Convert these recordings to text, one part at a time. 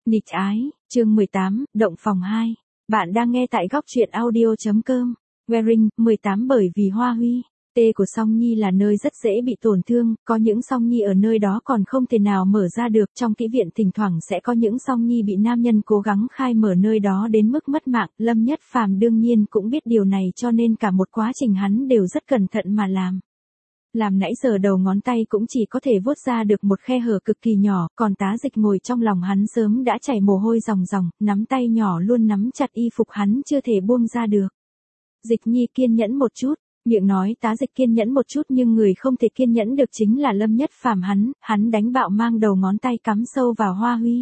Nịch ái, chương 18, động phòng 2. Bạn đang nghe tại góc truyện audio.com. Wearing, 18 bởi vì Hoa Huy. Tê của Song Nhi là nơi rất dễ bị tổn thương, có những Song Nhi ở nơi đó còn không thể nào mở ra được. Trong kỹ viện thỉnh thoảng sẽ có những Song Nhi bị nam nhân cố gắng khai mở nơi đó đến mức mất mạng. Lâm Nhất Phàm đương nhiên cũng biết điều này cho nên cả một quá trình hắn đều rất cẩn thận mà làm. Làm nãy giờ đầu ngón tay cũng chỉ có thể vuốt ra được một khe hở cực kỳ nhỏ, còn Tá Dịch ngồi trong lòng hắn sớm đã chảy mồ hôi ròng ròng, nắm tay nhỏ luôn nắm chặt y phục hắn chưa thể buông ra được. Dịch Nhi kiên nhẫn một chút, miệng nói Tá Dịch kiên nhẫn một chút nhưng người không thể kiên nhẫn được chính là Lâm Nhất Phàm hắn đánh bạo mang đầu ngón tay cắm sâu vào Hoa Huy.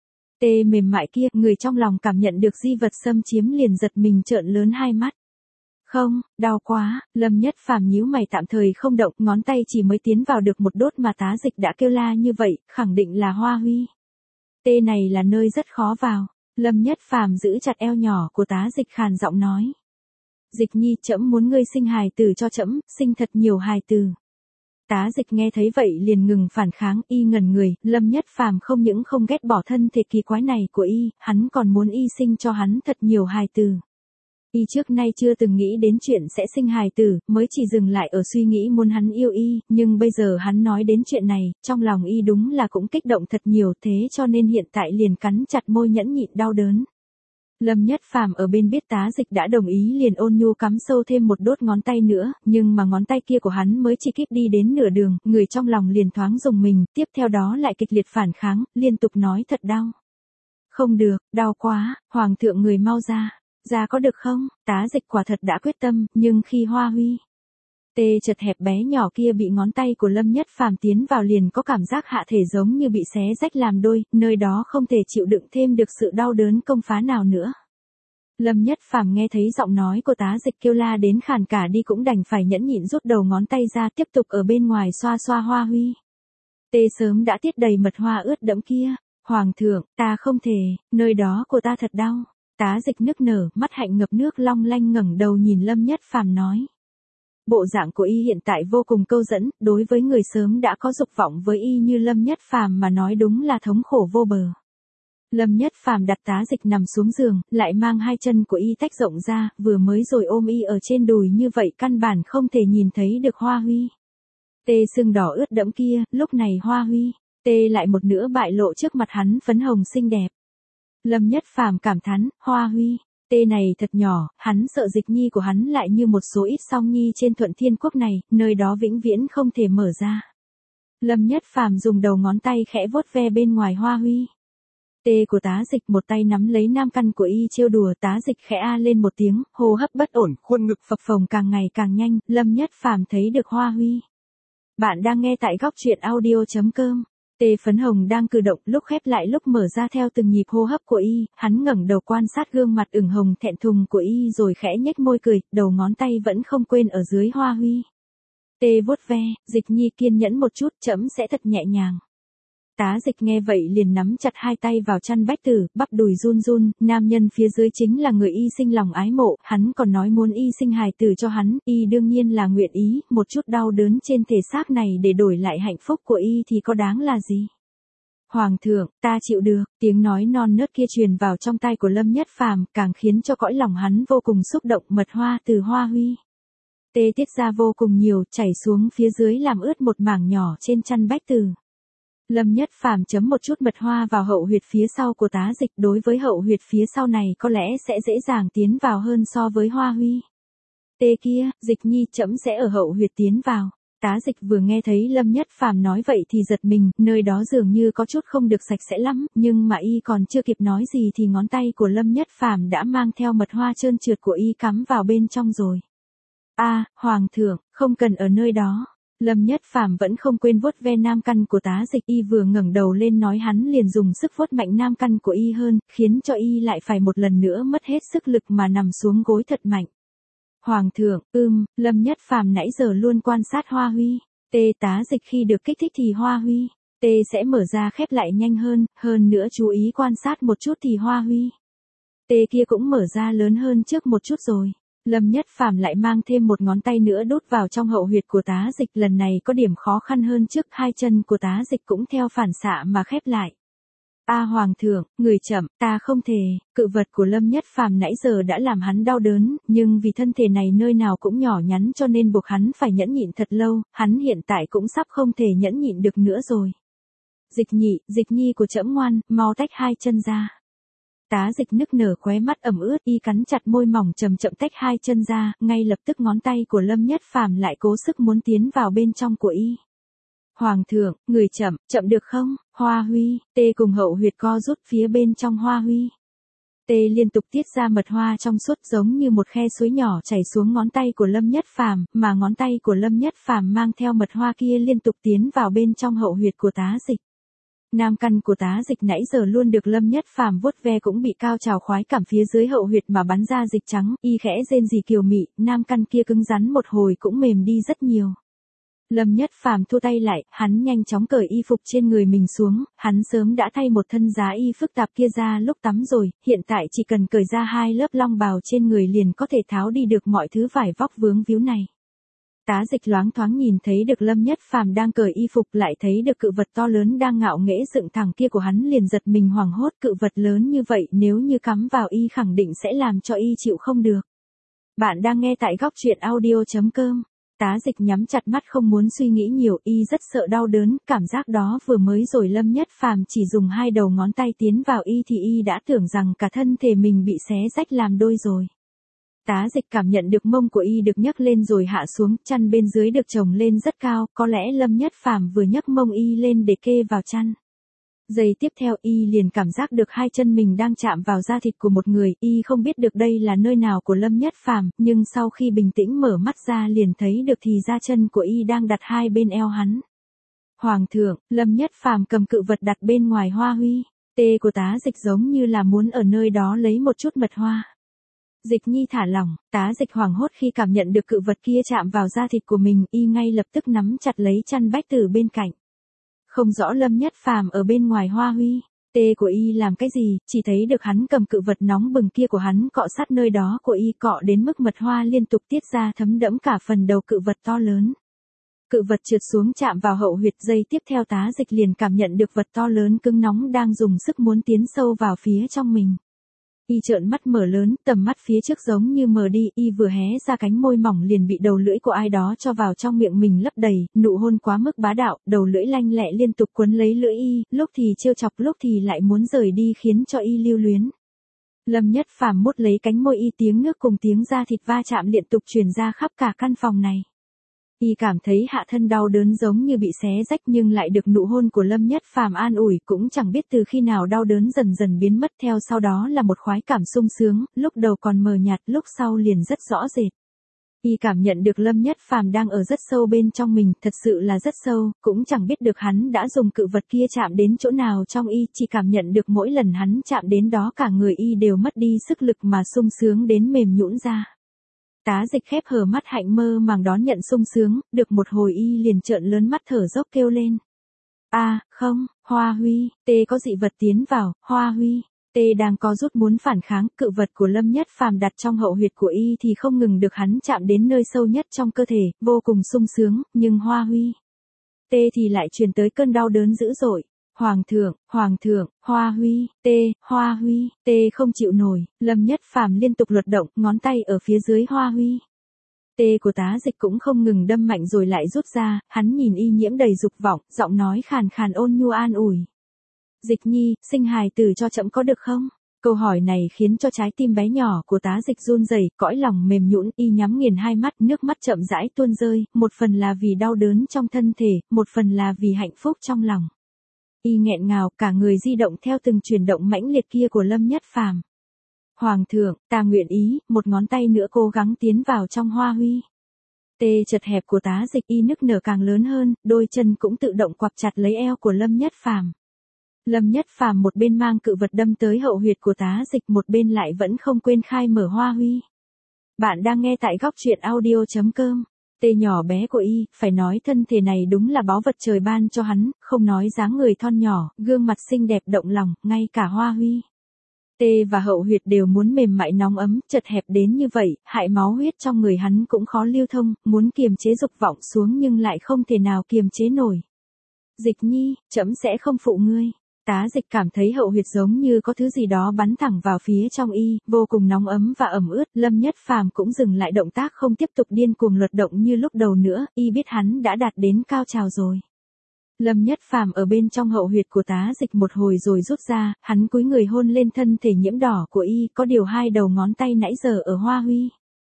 Tê mềm mại kia, người trong lòng cảm nhận được di vật xâm chiếm liền giật mình trợn lớn hai mắt. Không, đau quá, Lâm Nhất Phàm nhíu mày tạm thời không động, ngón tay chỉ mới tiến vào được một đốt mà Tá Dịch đã kêu la như vậy, khẳng định là Hoa Huy. Tê này là nơi rất khó vào, Lâm Nhất Phàm giữ chặt eo nhỏ của Tá Dịch khàn giọng nói. Dịch Nhi, trẫm muốn ngươi sinh hài tử cho trẫm, sinh thật nhiều hài tử. Tá Dịch nghe thấy vậy liền ngừng phản kháng, y ngẩn người, Lâm Nhất Phàm không những không ghét bỏ thân thể kỳ quái này của y, hắn còn muốn y sinh cho hắn thật nhiều hài tử. Y trước nay chưa từng nghĩ đến chuyện sẽ sinh hài tử, mới chỉ dừng lại ở suy nghĩ muốn hắn yêu y, nhưng bây giờ hắn nói đến chuyện này, trong lòng y đúng là cũng kích động thật nhiều, thế cho nên hiện tại liền cắn chặt môi nhẫn nhịn đau đớn. Lâm Nhất Phàm ở bên biết Tá Dịch đã đồng ý liền ôn nhu cắm sâu thêm một đốt ngón tay nữa, nhưng mà ngón tay kia của hắn mới chỉ kíp đi đến nửa đường, người trong lòng liền thoáng rùng mình, tiếp theo đó lại kịch liệt phản kháng, liên tục nói thật đau. Không được, đau quá, hoàng thượng người mau ra. Ra có được không? Tá Dịch quả thật đã quyết tâm, nhưng khi Hoa Huy tê chật hẹp bé nhỏ kia bị ngón tay của Lâm Nhất Phàm tiến vào liền có cảm giác hạ thể giống như bị xé rách làm đôi, nơi đó không thể chịu đựng thêm được sự đau đớn công phá nào nữa. Lâm Nhất Phàm nghe thấy giọng nói của Tá Dịch kêu la đến khàn cả đi cũng đành phải nhẫn nhịn rút đầu ngón tay ra tiếp tục ở bên ngoài xoa xoa Hoa Huy. Tê sớm đã tiết đầy mật hoa ướt đẫm kia. Hoàng thượng, ta không thể, nơi đó của ta thật đau. Tá Dịch nức nở, mắt hạnh ngập nước long lanh ngẩng đầu nhìn Lâm Nhất Phàm nói. Bộ dạng của y hiện tại vô cùng câu dẫn, đối với người sớm đã có dục vọng với y như Lâm Nhất Phàm mà nói đúng là thống khổ vô bờ. Lâm Nhất Phàm đặt Tá Dịch nằm xuống giường, lại mang hai chân của y tách rộng ra, vừa mới rồi ôm y ở trên đùi như vậy căn bản không thể nhìn thấy được Hoa Huy. Tê sưng đỏ ướt đẫm kia, lúc này Hoa Huy tê lại một nữa bại lộ trước mặt hắn phấn hồng xinh đẹp. Lâm Nhất Phàm cảm thán, Hoa Huy tê này thật nhỏ, hắn sợ Dịch Nhi của hắn lại như một số ít Song Nhi trên Thuận Thiên Quốc này, nơi đó vĩnh viễn không thể mở ra. Lâm Nhất Phàm dùng đầu ngón tay khẽ vuốt ve bên ngoài Hoa Huy tê của Tá Dịch, một tay nắm lấy nam căn của y trêu đùa. Tá Dịch khẽ a lên một tiếng, hô hấp bất ổn, khuôn ngực phập phồng càng ngày càng nhanh. Lâm Nhất Phàm thấy được Hoa Huy. Bạn đang nghe tại góc truyện audio.com. Tê phấn hồng đang cử động, lúc khép lại lúc mở ra theo từng nhịp hô hấp của y, hắn ngẩng đầu quan sát gương mặt ửng hồng thẹn thùng của y rồi khẽ nhếch môi cười, đầu ngón tay vẫn không quên ở dưới Hoa Huy tê vuốt ve. Dịch Nhi kiên nhẫn một chút, trẫm sẽ thật nhẹ nhàng. Tá Dịch nghe vậy liền nắm chặt hai tay vào chăn bách tử, bắp đùi run run, nam nhân phía dưới chính là người y sinh lòng ái mộ, hắn còn nói muốn y sinh hài tử cho hắn, y đương nhiên là nguyện ý, một chút đau đớn trên thể xác này để đổi lại hạnh phúc của y thì có đáng là gì. Hoàng thượng, ta chịu được, tiếng nói non nớt kia truyền vào trong tai của Lâm Nhất Phàm, càng khiến cho cõi lòng hắn vô cùng xúc động. Mật hoa từ Hoa Huy tê tiết ra vô cùng nhiều, chảy xuống phía dưới làm ướt một mảng nhỏ trên chăn bách tử. Lâm Nhất Phàm chấm một chút mật hoa vào hậu huyệt phía sau của Tá Dịch, đối với hậu huyệt phía sau này có lẽ sẽ dễ dàng tiến vào hơn so với Hoa Huy tê kia. Dịch Nhi, trẫm sẽ ở hậu huyệt tiến vào. Tá Dịch vừa nghe thấy Lâm Nhất Phàm nói vậy thì giật mình, nơi đó dường như có chút không được sạch sẽ lắm, nhưng mà y còn chưa kịp nói gì thì ngón tay của Lâm Nhất Phàm đã mang theo mật hoa trơn trượt của y cắm vào bên trong rồi. Hoàng thượng, không cần ở nơi đó. Lâm Nhất Phàm vẫn không quên vuốt ve nam căn của Tá Dịch, y vừa ngẩng đầu lên nói hắn liền dùng sức vuốt mạnh nam căn của y hơn, khiến cho y lại phải một lần nữa mất hết sức lực mà nằm xuống gối thật mạnh. Hoàng thượng, Lâm Nhất Phàm nãy giờ luôn quan sát Hoa Huy tê Tá Dịch khi được kích thích thì Hoa Huy tê sẽ mở ra khép lại nhanh hơn nữa chú ý quan sát một chút thì Hoa Huy tê kia cũng mở ra lớn hơn trước một chút rồi. Lâm Nhất Phàm lại mang thêm một ngón tay nữa đút vào trong hậu huyệt của Tá Dịch, lần này có điểm khó khăn hơn trước, hai chân của Tá Dịch cũng theo phản xạ mà khép lại. Hoàng thượng, người chậm, ta không thể, cự vật của Lâm Nhất Phàm nãy giờ đã làm hắn đau đớn, nhưng vì thân thể này nơi nào cũng nhỏ nhắn cho nên buộc hắn phải nhẫn nhịn thật lâu, hắn hiện tại cũng sắp không thể nhẫn nhịn được nữa rồi. Dịch nhi của trẫm ngoan, mau tách hai chân ra. Tá Dịch nức nở khóe mắt ẩm ướt, y cắn chặt môi mỏng chậm chậm tách hai chân ra, ngay lập tức ngón tay của Lâm Nhất Phàm lại cố sức muốn tiến vào bên trong của y. Hoàng thượng, người chậm được không? Hoa Huy, tê cùng hậu huyệt co rút phía bên trong Hoa Huy. Tê liên tục tiết ra mật hoa trong suốt giống như một khe suối nhỏ chảy xuống ngón tay của Lâm Nhất Phàm, mà ngón tay của Lâm Nhất Phàm mang theo mật hoa kia liên tục tiến vào bên trong hậu huyệt của Tá Dịch. Nam căn của Tá Dịch nãy giờ luôn được Lâm Nhất Phàm vuốt ve cũng bị cao trào khoái cảm phía dưới hậu huyệt mà bắn ra dịch trắng, y khẽ rên rỉ kiều mị, nam căn kia cứng rắn một hồi cũng mềm đi rất nhiều. Lâm Nhất Phàm thu tay lại, hắn nhanh chóng cởi y phục trên người mình xuống, hắn sớm đã thay một thân giá y phức tạp kia ra lúc tắm rồi, hiện tại chỉ cần cởi ra 2 lớp long bào trên người liền có thể tháo đi được mọi thứ vải vóc vướng víu này. Tá Dịch loáng thoáng nhìn thấy được Lâm Nhất Phàm đang cởi y phục lại thấy được cự vật to lớn đang ngạo nghễ dựng thẳng kia của hắn liền giật mình hoảng hốt, cự vật lớn như vậy nếu như cắm vào y khẳng định sẽ làm cho y chịu không được. Bạn đang nghe tại góc truyện audio.com. Tá Dịch nhắm chặt mắt không muốn suy nghĩ nhiều, y rất sợ đau đớn, cảm giác đó vừa mới rồi Lâm Nhất Phàm chỉ dùng 2 đầu ngón tay tiến vào y thì y đã tưởng rằng cả thân thể mình bị xé rách làm đôi rồi. Tá Dịch cảm nhận được mông của y được nhấc lên rồi hạ xuống, chăn bên dưới được chồng lên rất cao, có lẽ Lâm Nhất Phàm vừa nhấc mông y lên để kê vào chăn. Giây tiếp theo y liền cảm giác được 2 chân mình đang chạm vào da thịt của một người, y không biết được đây là nơi nào của Lâm Nhất Phàm, nhưng sau khi bình tĩnh mở mắt ra liền thấy được thì da chân của y đang đặt hai bên eo hắn. Hoàng thượng, Lâm Nhất Phàm cầm cự vật đặt bên ngoài Hoa Huy, tê của Tá Dịch giống như là muốn ở nơi đó lấy một chút mật hoa. Dịch nhi thả lỏng, Tá Dịch hoảng hốt khi cảm nhận được cự vật kia chạm vào da thịt của mình, y ngay lập tức nắm chặt lấy chăn bách từ bên cạnh. Không rõ Lâm Nhất Phàm ở bên ngoài Hoa Huy, tê của y làm cái gì, chỉ thấy được hắn cầm cự vật nóng bừng kia của hắn cọ sát nơi đó của y, cọ đến mức mật hoa liên tục tiết ra thấm đẫm cả phần đầu cự vật to lớn. Cự vật trượt xuống chạm vào hậu huyệt, giây tiếp theo Tá Dịch liền cảm nhận được vật to lớn cứng nóng đang dùng sức muốn tiến sâu vào phía trong mình. Y trợn mắt mở lớn, tầm mắt phía trước giống như mờ đi, y vừa hé ra cánh môi mỏng liền bị đầu lưỡi của ai đó cho vào trong miệng mình lấp đầy, nụ hôn quá mức bá đạo, đầu lưỡi lanh lẹ liên tục quấn lấy lưỡi y, lúc thì trêu chọc lúc thì lại muốn rời đi khiến cho y lưu luyến. Lâm Nhất Phàm mút lấy cánh môi y, tiếng nước cùng tiếng da thịt va chạm liên tục truyền ra khắp cả căn phòng này. Y cảm thấy hạ thân đau đớn giống như bị xé rách nhưng lại được nụ hôn của Lâm Nhất Phàm an ủi, cũng chẳng biết từ khi nào đau đớn dần dần biến mất, theo sau đó là một khoái cảm sung sướng, lúc đầu còn mờ nhạt, lúc sau liền rất rõ rệt. Y cảm nhận được Lâm Nhất Phàm đang ở rất sâu bên trong mình, thật sự là rất sâu, cũng chẳng biết được hắn đã dùng cự vật kia chạm đến chỗ nào trong y, chỉ cảm nhận được mỗi lần hắn chạm đến đó cả người y đều mất đi sức lực mà sung sướng đến mềm nhũn ra. Tá Dịch khép hờ mắt hạnh mơ màng đón nhận sung sướng, được một hồi y liền trợn lớn mắt thở dốc kêu lên. Không, Hoa Huy, tê có dị vật tiến vào, Hoa Huy, tê đang có rút muốn phản kháng, cự vật của Lâm Nhất Phàm đặt trong hậu huyệt của y thì không ngừng được hắn chạm đến nơi sâu nhất trong cơ thể, vô cùng sung sướng, nhưng Hoa Huy, tê thì lại truyền tới cơn đau đớn dữ dội. Hoàng thượng, Hoa Huy, tê không chịu nổi, Lâm Nhất Phàm liên tục luật động, ngón tay ở phía dưới Hoa Huy. Tê của Tá Dịch cũng không ngừng đâm mạnh rồi lại rút ra, hắn nhìn y nhiễm đầy dục vọng, giọng nói khàn khàn ôn nhu an ủi. Dịch nhi, sinh hài tử cho trẫm có được không? Câu hỏi này khiến cho trái tim bé nhỏ của Tá Dịch run rẩy, cõi lòng mềm nhũn, y nhắm nghiền hai mắt, nước mắt chậm rãi tuôn rơi, một phần là vì đau đớn trong thân thể, một phần là vì hạnh phúc trong lòng. Y nghẹn ngào, cả người di động theo từng chuyển động mãnh liệt kia của Lâm Nhất Phàm. Hoàng thượng, ta nguyện ý, một ngón tay nữa cố gắng tiến vào trong Hoa Huy. Tê chật hẹp của Tá Dịch, y nức nở càng lớn hơn, đôi chân cũng tự động quặp chặt lấy eo của Lâm Nhất Phàm. Lâm Nhất Phàm một bên mang cự vật đâm tới hậu huyệt của Tá Dịch, một bên lại vẫn không quên khai mở Hoa Huy. Bạn đang nghe tại góc truyện audio.com. Tê nhỏ bé của y, phải nói thân thể này đúng là báu vật trời ban cho hắn, không nói dáng người thon nhỏ, gương mặt xinh đẹp động lòng, ngay cả Hoa Huy. Tê và hậu huyệt đều muốn mềm mại nóng ấm, chật hẹp đến như vậy, hại máu huyết trong người hắn cũng khó lưu thông, muốn kiềm chế dục vọng xuống nhưng lại không thể nào kiềm chế nổi. Dịch nhi, trẫm sẽ không phụ ngươi. Tá Dịch cảm thấy hậu huyệt giống như có thứ gì đó bắn thẳng vào phía trong y, vô cùng nóng ấm và ẩm ướt, Lâm Nhất Phàm cũng dừng lại động tác không tiếp tục điên cuồng luật động như lúc đầu nữa, y biết hắn đã đạt đến cao trào rồi. Lâm Nhất Phàm ở bên trong hậu huyệt của Tá Dịch một hồi rồi rút ra, hắn cúi người hôn lên thân thể nhiễm đỏ của y, có điều hai đầu ngón tay nãy giờ ở Hoa Huy.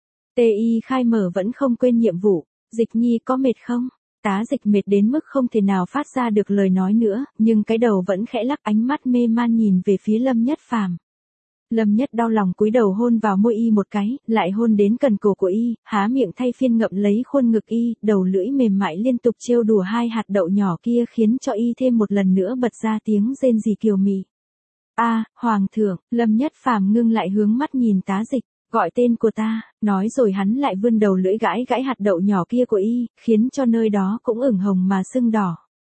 Y khai mở vẫn không quên nhiệm vụ, Dịch nhi có mệt không? Tá Dịch mệt đến mức không thể nào phát ra được lời nói nữa, nhưng cái đầu vẫn khẽ lắc, ánh mắt mê man nhìn về phía Lâm Nhất Phàm. Lâm Nhất đau lòng cúi đầu hôn vào môi y một cái, lại hôn đến cần cổ của y, há miệng thay phiên ngậm lấy khuôn ngực y, đầu lưỡi mềm mại liên tục trêu đùa hai hạt đậu nhỏ kia khiến cho y thêm một lần nữa bật ra tiếng rên rỉ kiều mị. Hoàng thượng, Lâm Nhất Phàm ngưng lại hướng mắt nhìn Tá Dịch. Gọi tên của ta, nói rồi hắn lại vươn đầu lưỡi gãi gãi hạt đậu nhỏ kia của y, khiến cho nơi đó cũng ửng hồng mà sưng đỏ.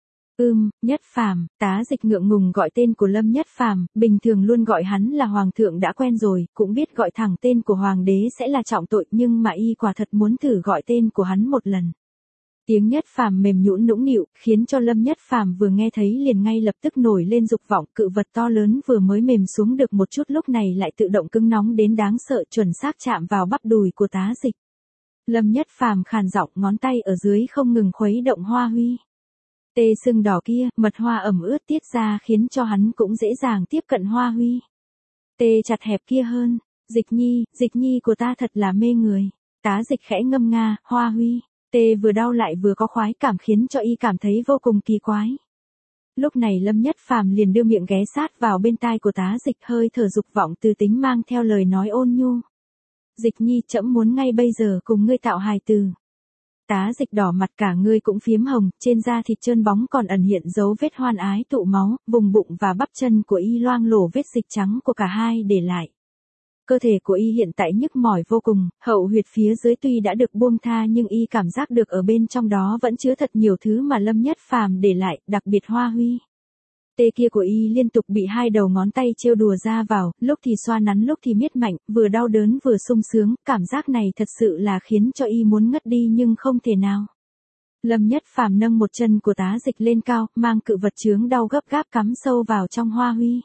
Nhất Phàm, Tá Dịch ngượng ngùng gọi tên của Lâm Nhất Phàm, bình thường luôn gọi hắn là Hoàng thượng đã quen rồi, cũng biết gọi thẳng tên của Hoàng đế sẽ là trọng tội, nhưng mà y quả thật muốn thử gọi tên của hắn một lần. Tiếng Nhất Phàm mềm nhũn nũng nịu, khiến cho Lâm Nhất Phàm vừa nghe thấy liền ngay lập tức nổi lên dục vọng, cự vật to lớn vừa mới mềm xuống được một chút lúc này lại tự động cứng nóng đến đáng sợ, chuẩn xác chạm vào bắp đùi của Tá Dịch. Lâm Nhất Phàm khàn giọng, ngón tay ở dưới không ngừng khuấy động Hoa Huy. Sưng đỏ kia, mật hoa ẩm ướt tiết ra khiến cho hắn cũng dễ dàng tiếp cận Hoa Huy. Chặt hẹp kia hơn, Dịch nhi của ta thật là mê người. Tá Dịch khẽ ngâm nga, Hoa Huy. Vừa đau lại vừa có khoái cảm khiến cho y cảm thấy vô cùng kỳ quái. Lúc này Lâm Nhất Phàm liền đưa miệng ghé sát vào bên tai của Tá Dịch, hơi thở dục vọng từ tính mang theo lời nói ôn nhu. Dịch nhi, trẫm muốn ngay bây giờ cùng ngươi tạo hài tử. Tá Dịch đỏ mặt cả người cũng phiếm hồng, trên da thịt trơn bóng còn ẩn hiện dấu vết hoan ái tụ máu, vùng bụng và bắp chân của y loang lổ vết dịch trắng của cả hai để lại. Cơ thể của y hiện tại nhức mỏi vô cùng, hậu huyệt phía dưới tuy đã được buông tha nhưng y cảm giác được ở bên trong đó vẫn chứa thật nhiều thứ mà Lâm Nhất Phàm để lại, đặc biệt Hoa Huy. Kia của y liên tục bị hai đầu ngón tay trêu đùa ra vào, lúc thì xoa nắn lúc thì miết mạnh, vừa đau đớn vừa sung sướng, cảm giác này thật sự là khiến cho y muốn ngất đi nhưng không thể nào. Lâm Nhất Phàm nâng một chân của Tá Dịch lên cao, mang cự vật chướng đau gấp gáp cắm sâu vào trong Hoa Huy.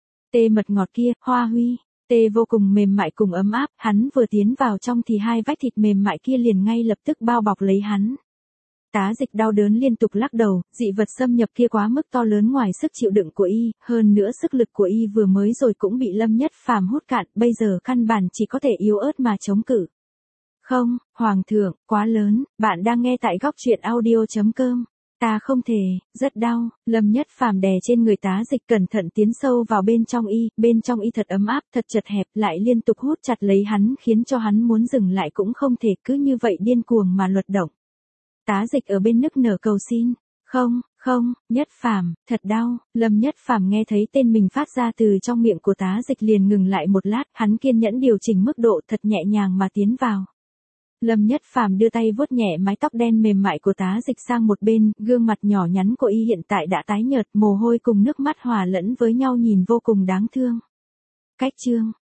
Mật ngọt kia, Hoa Huy. Vô cùng mềm mại cùng ấm áp, hắn vừa tiến vào trong thì hai vách thịt mềm mại kia liền ngay lập tức bao bọc lấy hắn. Tá Dịch đau đớn liên tục lắc đầu, dị vật xâm nhập kia quá mức to lớn ngoài sức chịu đựng của y, hơn nữa sức lực của y vừa mới rồi cũng bị Lâm Nhất Phàm hút cạn, bây giờ căn bản chỉ có thể yếu ớt mà chống cự. Không, Hoàng thượng, quá lớn, bạn đang nghe tại góc truyện audio.com. Ta không thể, rất đau, Lâm Nhất Phàm đè trên người Tá Dịch cẩn thận tiến sâu vào bên trong y thật ấm áp, thật chật hẹp, lại liên tục hút chặt lấy hắn khiến cho hắn muốn dừng lại cũng không thể, cứ như vậy điên cuồng mà luật động. Tá Dịch ở bên nức nở cầu xin, không, Nhất Phàm, thật đau, Lâm Nhất Phàm nghe thấy tên mình phát ra từ trong miệng của Tá Dịch liền ngừng lại một lát, hắn kiên nhẫn điều chỉnh mức độ thật nhẹ nhàng mà tiến vào. Lâm Nhất Phàm đưa tay vuốt nhẹ mái tóc đen mềm mại của Tá Dịch sang một bên, gương mặt nhỏ nhắn của y hiện tại đã tái nhợt, mồ hôi cùng nước mắt hòa lẫn với nhau nhìn vô cùng đáng thương. Cách chương